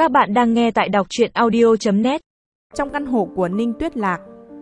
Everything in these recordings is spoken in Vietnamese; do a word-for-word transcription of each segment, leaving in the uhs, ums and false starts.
Các bạn đang nghe tại đọc truyện audio chấm net. Trong căn hộ của Ninh Tuyết Lạc.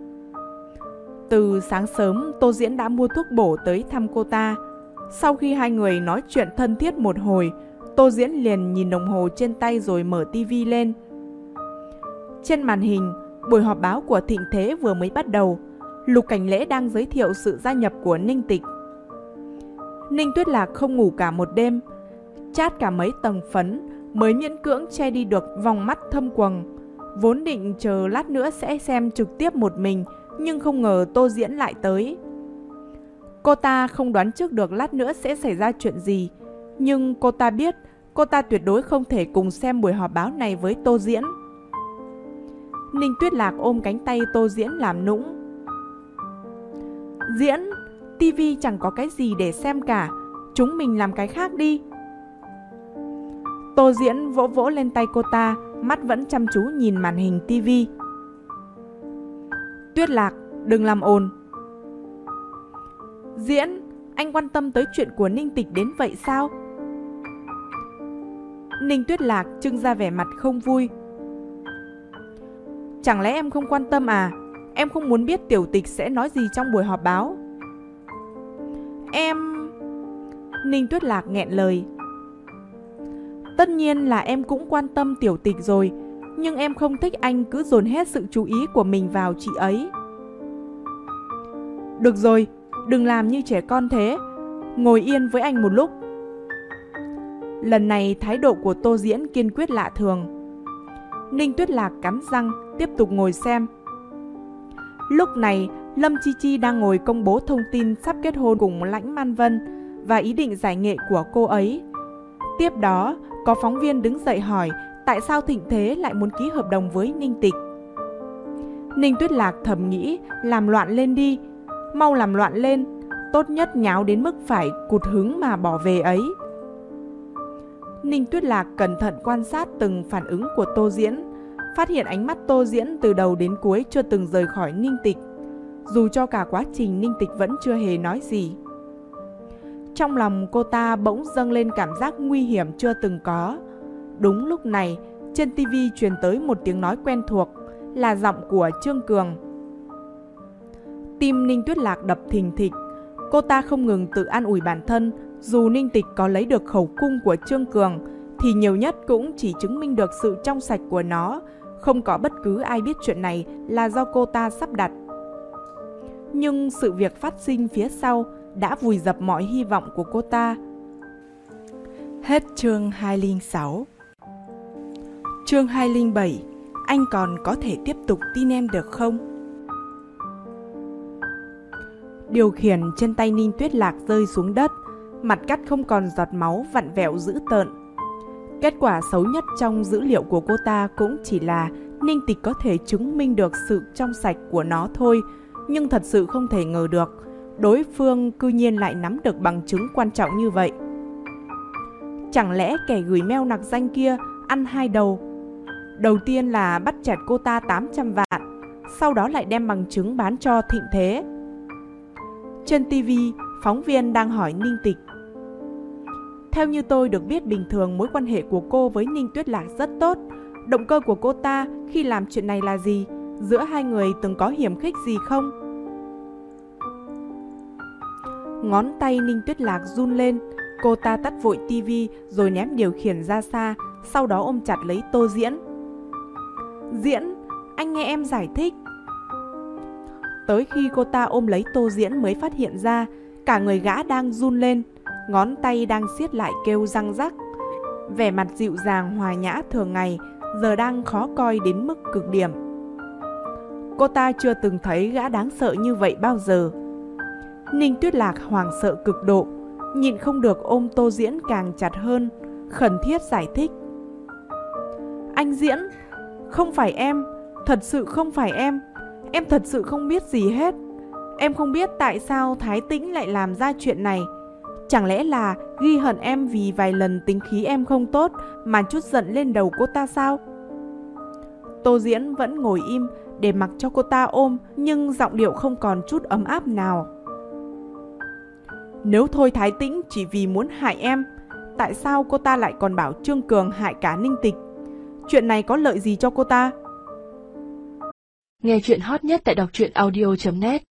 Từ sáng sớm, Tô Diễn đã mua thuốc bổ tới thăm cô ta. Sau khi hai người nói chuyện thân thiết một hồi, Tô Diễn liền nhìn đồng hồ trên tay rồi mở tivi lên. Trên màn hình, buổi họp báo của Thịnh Thế vừa mới bắt đầu. Lục Cảnh Lễ đang giới thiệu sự gia nhập của Ninh Tịch. Ninh Tuyết Lạc không ngủ cả một đêm, chát cả mấy tầng phấn mới miễn cưỡng che đi được vòng mắt thâm quầng. Vốn định chờ lát nữa sẽ xem trực tiếp một mình, nhưng không ngờ Tô Diễn lại tới. Cô ta không đoán trước được lát nữa sẽ xảy ra chuyện gì, nhưng cô ta biết cô ta tuyệt đối không thể cùng xem buổi họp báo này với Tô Diễn. Ninh Tuyết Lạc ôm cánh tay Tô Diễn làm nũng. Diễn, tivi chẳng có cái gì để xem cả, chúng mình làm cái khác đi. Tô Diễn vỗ vỗ lên tay cô ta, mắt vẫn chăm chú nhìn màn hình tivi. Tuyết Lạc, đừng làm ồn. Diễn, anh quan tâm tới chuyện của Ninh Tịch đến vậy sao? Ninh Tuyết Lạc trưng ra vẻ mặt không vui. Chẳng lẽ em không quan tâm à? Em không muốn biết Tiểu Tịch sẽ nói gì trong buổi họp báo. Em... Ninh Tuyết Lạc nghẹn lời. Tất nhiên là em cũng quan tâm Tiểu Tịch rồi, nhưng em không thích anh cứ dồn hết sự chú ý của mình vào chị ấy. Được rồi, đừng làm như trẻ con thế, ngồi yên với anh một lúc. Lần này thái độ của Tô Diễn kiên quyết lạ thường. Ninh Tuyết Lạc cắn răng, tiếp tục ngồi xem. Lúc này, Lâm Chi Chi đang ngồi công bố thông tin sắp kết hôn cùng Lãnh Man Vân và ý định giải nghệ của cô ấy. Tiếp đó, có phóng viên đứng dậy hỏi tại sao Thịnh Thế lại muốn ký hợp đồng với Ninh Tịch. Ninh Tuyết Lạc thầm nghĩ làm loạn lên đi, mau làm loạn lên, tốt nhất nháo đến mức phải cụt hứng mà bỏ về ấy. Ninh Tuyết Lạc cẩn thận quan sát từng phản ứng của Tô Diễn, phát hiện ánh mắt Tô Diễn từ đầu đến cuối chưa từng rời khỏi Ninh Tịch, dù cho cả quá trình Ninh Tịch vẫn chưa hề nói gì. Trong lòng cô ta bỗng dâng lên cảm giác nguy hiểm chưa từng có. Đúng lúc này, trên tivi truyền tới một tiếng nói quen thuộc, là giọng của Trương Cường. Tim Ninh Tuyết Lạc đập thình thịch, cô ta không ngừng tự an ủi bản thân, dù Ninh Tịch có lấy được khẩu cung của Trương Cường, thì nhiều nhất cũng chỉ chứng minh được sự trong sạch của nó, không có bất cứ ai biết chuyện này là do cô ta sắp đặt. Nhưng sự việc phát sinh phía sau đã vùi dập mọi hy vọng của cô ta. Hết chương hai không sáu. Chương hai không bảy. Anh còn có thể tiếp tục tin em được không? Điều khiển trên tay Ninh Tuyết Lạc rơi xuống đất, mặt cắt không còn giọt máu vặn vẹo dữ tợn. Kết quả xấu nhất trong dữ liệu của cô ta cũng chỉ là Ninh Tịch có thể chứng minh được sự trong sạch của nó thôi, nhưng thật sự không thể ngờ được đối phương cư nhiên lại nắm được bằng chứng quan trọng như vậy. Chẳng lẽ kẻ gửi mail nặc danh kia ăn hai đầu? Đầu tiên là bắt chẹt cô ta tám trăm vạn, sau đó lại đem bằng chứng bán cho Thịnh Thế. Trên tivi, phóng viên đang hỏi Ninh Tịch. Theo như tôi được biết, bình thường mối quan hệ của cô với Ninh Tuyết Lạc rất tốt. Động cơ của cô ta khi làm chuyện này là gì? Giữa hai người từng có hiểm khích gì không? Ngón tay Ninh Tuyết Lạc run lên, cô ta tắt vội tivi rồi ném điều khiển ra xa, sau đó ôm chặt lấy Tô Diễn. Diễn, anh nghe em giải thích. Tới khi cô ta ôm lấy Tô Diễn mới phát hiện ra cả người gã đang run lên, ngón tay đang siết lại kêu răng rắc. Vẻ mặt dịu dàng hòa nhã thường ngày giờ đang khó coi đến mức cực điểm. Cô ta chưa từng thấy gã đáng sợ như vậy bao giờ. Ninh Tuyết Lạc hoảng sợ cực độ, nhịn không được ôm Tô Diễn càng chặt hơn, khẩn thiết giải thích. Anh Diễn, không phải em, thật sự không phải em, em thật sự không biết gì hết. Em không biết tại sao Thái Tĩnh lại làm ra chuyện này. Chẳng lẽ là ghi hận em vì vài lần tính khí em không tốt mà chút giận lên đầu cô ta sao? Tô Diễn vẫn ngồi im để mặc cho cô ta ôm, nhưng giọng điệu không còn chút ấm áp nào. Nếu Thôi Thái Tĩnh chỉ vì muốn hại em, tại sao cô ta lại còn bảo Trương Cường hại cả Ninh Tịch? Chuyện này có lợi gì cho cô ta? Nghe chuyện hot nhất tại đọc truyện audio chấm net.